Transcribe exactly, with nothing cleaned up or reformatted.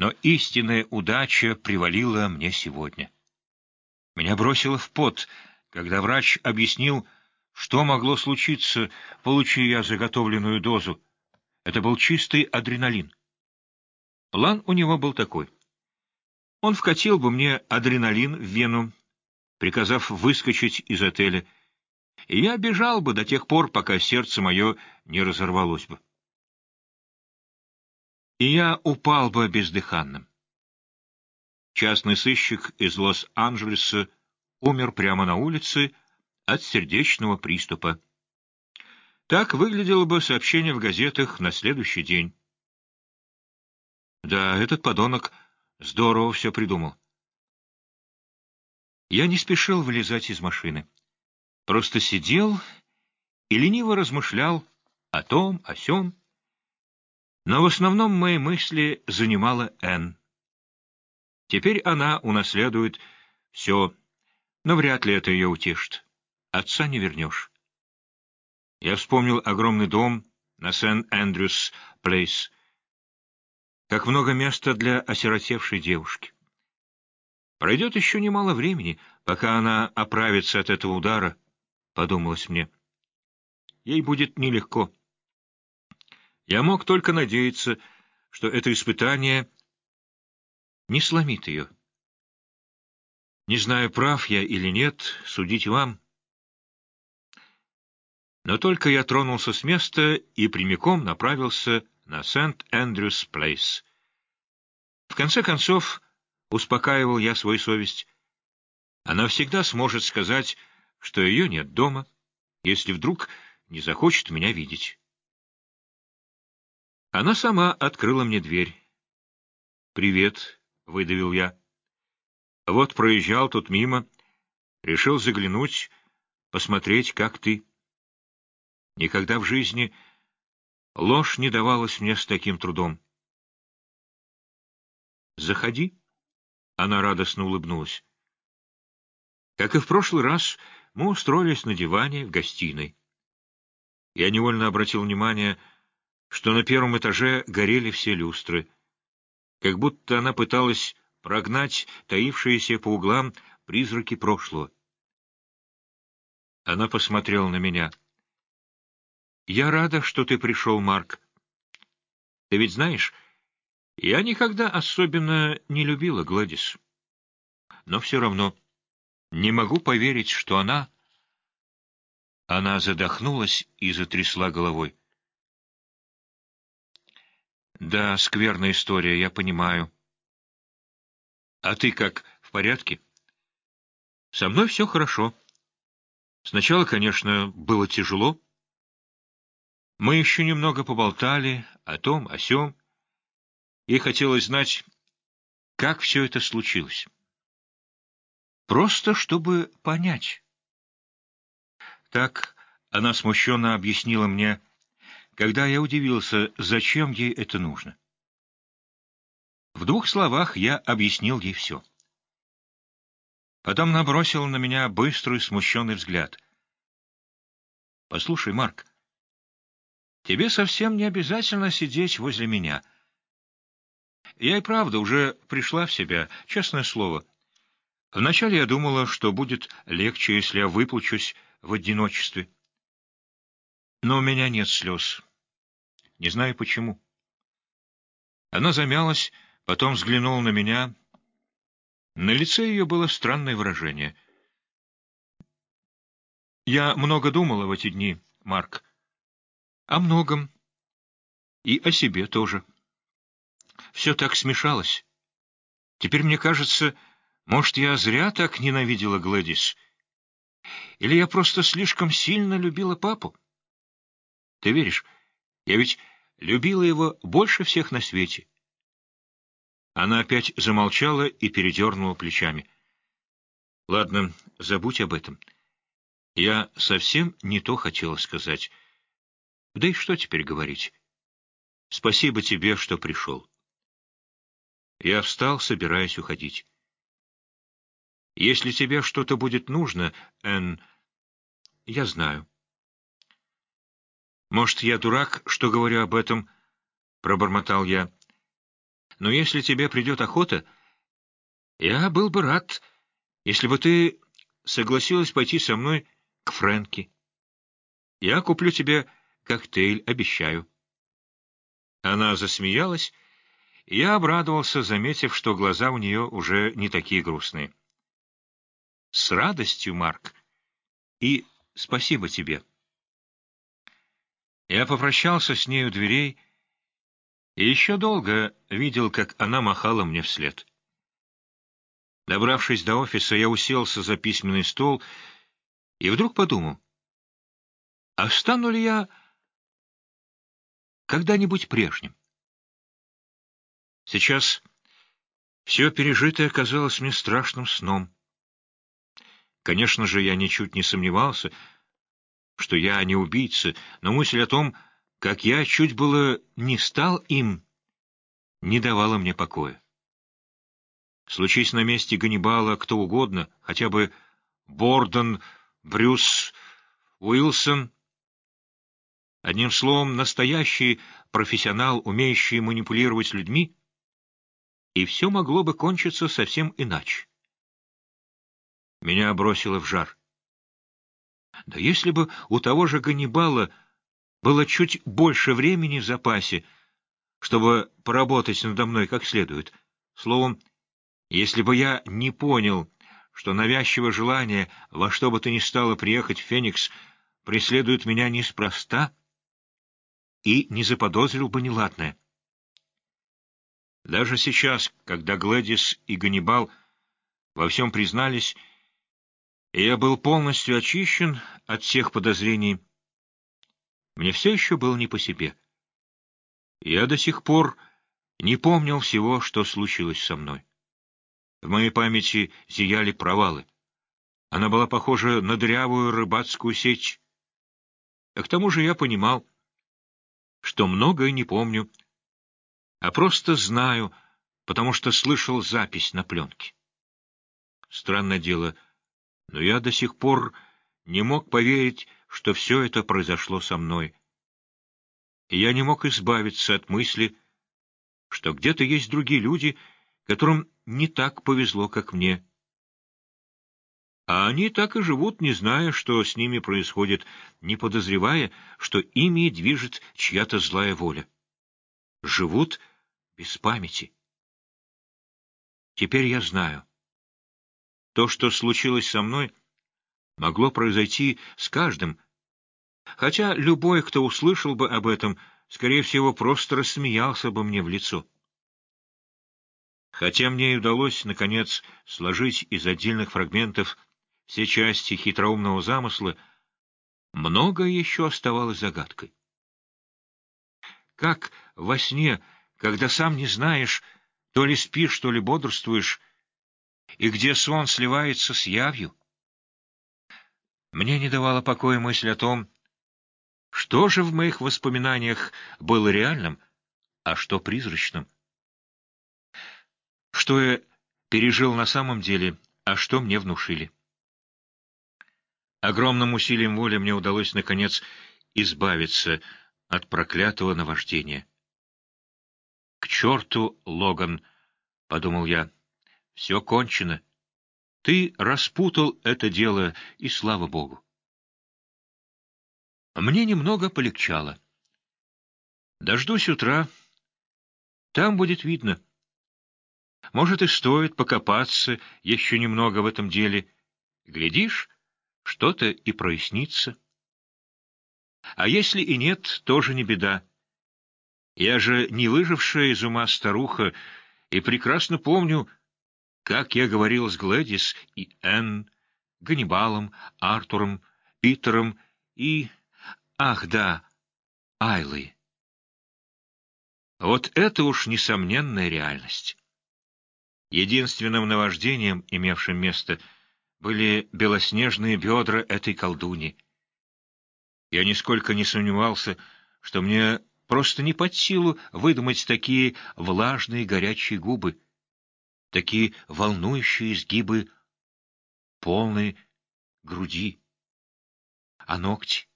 Но истинная удача привалила мне сегодня. Меня бросило в пот, когда врач объяснил, что могло случиться, получи я заготовленную дозу. Это был чистый адреналин. План у него был такой. Он вкатил бы мне адреналин в вену, приказав выскочить из отеля, и я бежал бы до тех пор, пока сердце мое не разорвалось бы. И я упал бы бездыханным. Частный сыщик из Лос-Анджелеса умер прямо на улице от сердечного приступа. Так выглядело бы сообщение в газетах на следующий день. Да, этот подонок здорово все придумал. Я не спешил вылезать из машины. Просто сидел и лениво размышлял о том, о сём. Но в основном мои мысли занимала Энн. Теперь она унаследует все, но вряд ли это ее утешит. Отца не вернешь. Я вспомнил огромный дом на Сент-Эндрюс-Плейс. Как много места для осиротевшей девушки. Пройдет еще немало времени, пока она оправится от этого удара, подумалось мне. Ей будет нелегко. Я мог только надеяться, что это испытание не сломит ее. Не знаю, прав я или нет, судить вам. Но только я тронулся с места и прямиком направился на Сент-Эндрюс-Плейс. В конце концов, успокаивал я свою совесть, она всегда сможет сказать, что ее нет дома, если вдруг не захочет меня видеть. Она сама открыла мне дверь. «Привет», — выдавил я. «Вот проезжал тут мимо, решил заглянуть, посмотреть, как ты». Никогда в жизни ложь не давалась мне с таким трудом. «Заходи», — она радостно улыбнулась. Как и в прошлый раз, мы устроились на диване в гостиной. Я невольно обратил внимание, что на первом этаже горели все люстры, как будто она пыталась прогнать таившиеся по углам призраки прошлого. Она посмотрела на меня. «Я рада, что ты пришел, Марк. Ты ведь знаешь, я никогда особенно не любила Гладис. Но все равно не могу поверить, что она...» Она задохнулась и затрясла головой. «Да, скверная история, я понимаю. А ты как, в порядке?» «Со мной все хорошо. Сначала, конечно, было тяжело. Мы еще немного поболтали о том, о сём, и хотелось знать, как все это случилось. Просто чтобы понять». Так она смущенно объяснила мне, когда я удивился, зачем ей это нужно. В двух словах я объяснил ей все. Потом набросила на меня быстрый, смущенный взгляд. «Послушай, Марк, тебе совсем не обязательно сидеть возле меня. Я и правда уже пришла в себя, честное слово. Вначале я думала, что будет легче, если я выплачусь в одиночестве. Но у меня нет слез. Не знаю почему». Она замялась, потом взглянула на меня. На лице ее было странное выражение. «Я много думала в эти дни, Марк. О многом. И о себе тоже. Все так смешалось. Теперь мне кажется, может, я зря так ненавидела Глэдис. Или я просто слишком сильно любила папу? Ты веришь, я ведь любила его больше всех на свете». Она опять замолчала и передернула плечами. «Ладно, забудь об этом. Я совсем не то хотела сказать. Да и что теперь говорить? Спасибо тебе, что пришел». Я встал, собираясь уходить. «Если тебе что-то будет нужно, Энн, я знаю». «Может, я дурак, что говорю об этом?» — пробормотал я. Но если тебе придет охота, я был бы рад, если бы ты согласилась пойти со мной к Фрэнки. Я куплю тебе коктейль, обещаю». Она засмеялась, и я обрадовался, заметив, что глаза у нее уже не такие грустные. «С радостью, Марк, и спасибо тебе». Я попрощался с ней у дверей и еще долго видел, как она махала мне вслед. Добравшись до офиса, я уселся за письменный стол и вдруг подумал, а стану ли я когда-нибудь прежним? Сейчас все пережитое казалось мне страшным сном. Конечно же, я ничуть не сомневался, что я не убийца, но мысль о том, как я чуть было не стал им, не давала мне покоя. Случись на месте Ганнибала кто угодно, хотя бы Борден, Брюс, Уилсон, одним словом, настоящий профессионал, умеющий манипулировать людьми, и все могло бы кончиться совсем иначе. Меня бросило в жар. Да если бы у того же Ганнибала было чуть больше времени в запасе, чтобы поработать надо мной как следует. Словом, если бы я не понял, что навязчивое желание во что бы то ни стало приехать в Феникс преследует меня неспроста, и не заподозрил бы неладное. Даже сейчас, когда Глэдис и Ганнибал во всем признались, и я был полностью очищен от всех подозрений, мне все еще было не по себе. Я до сих пор не помнил всего, что случилось со мной. В моей памяти зияли провалы. Она была похожа на дырявую рыбацкую сеть. А к тому же я понимал, что многое не помню, а просто знаю, потому что слышал запись на пленке. Странное дело, но я до сих пор не мог поверить, что все это произошло со мной. И я не мог избавиться от мысли, что где-то есть другие люди, которым не так повезло, как мне. А они так и живут, не зная, что с ними происходит, не подозревая, что ими движет чья-то злая воля. Живут без памяти. Теперь я знаю. То, что случилось со мной, могло произойти с каждым, хотя любой, кто услышал бы об этом, скорее всего, просто рассмеялся бы мне в лицо. Хотя мне и удалось, наконец, сложить из отдельных фрагментов все части хитроумного замысла, многое еще оставалось загадкой. Как во сне, когда сам не знаешь, то ли спишь, то ли бодрствуешь, и где сон сливается с явью? Мне не давала покоя мысль о том, что же в моих воспоминаниях было реальным, а что призрачным. Что я пережил на самом деле, а что мне внушили. Огромным усилием воли мне удалось, наконец, избавиться от проклятого наваждения. «К черту, Логан!» — подумал я. «Все кончено. Ты распутал это дело, и слава богу». Мне немного полегчало. Дождусь утра. Там будет видно. Может, и стоит покопаться еще немного в этом деле. Глядишь, что-то и прояснится. А если и нет, тоже не беда. Я же не выжившая из ума старуха, и прекрасно помню, как я говорил с Глэдис и Энн, Ганнибалом, Артуром, Питером и... Ах, да, Айлой. Вот это уж несомненная реальность. Единственным наваждением, имевшим место, были белоснежные бедра этой колдуни. Я нисколько не сомневался, что мне просто не под силу выдумать такие влажные горячие губы, такие волнующие изгибы полной груди. А ногти?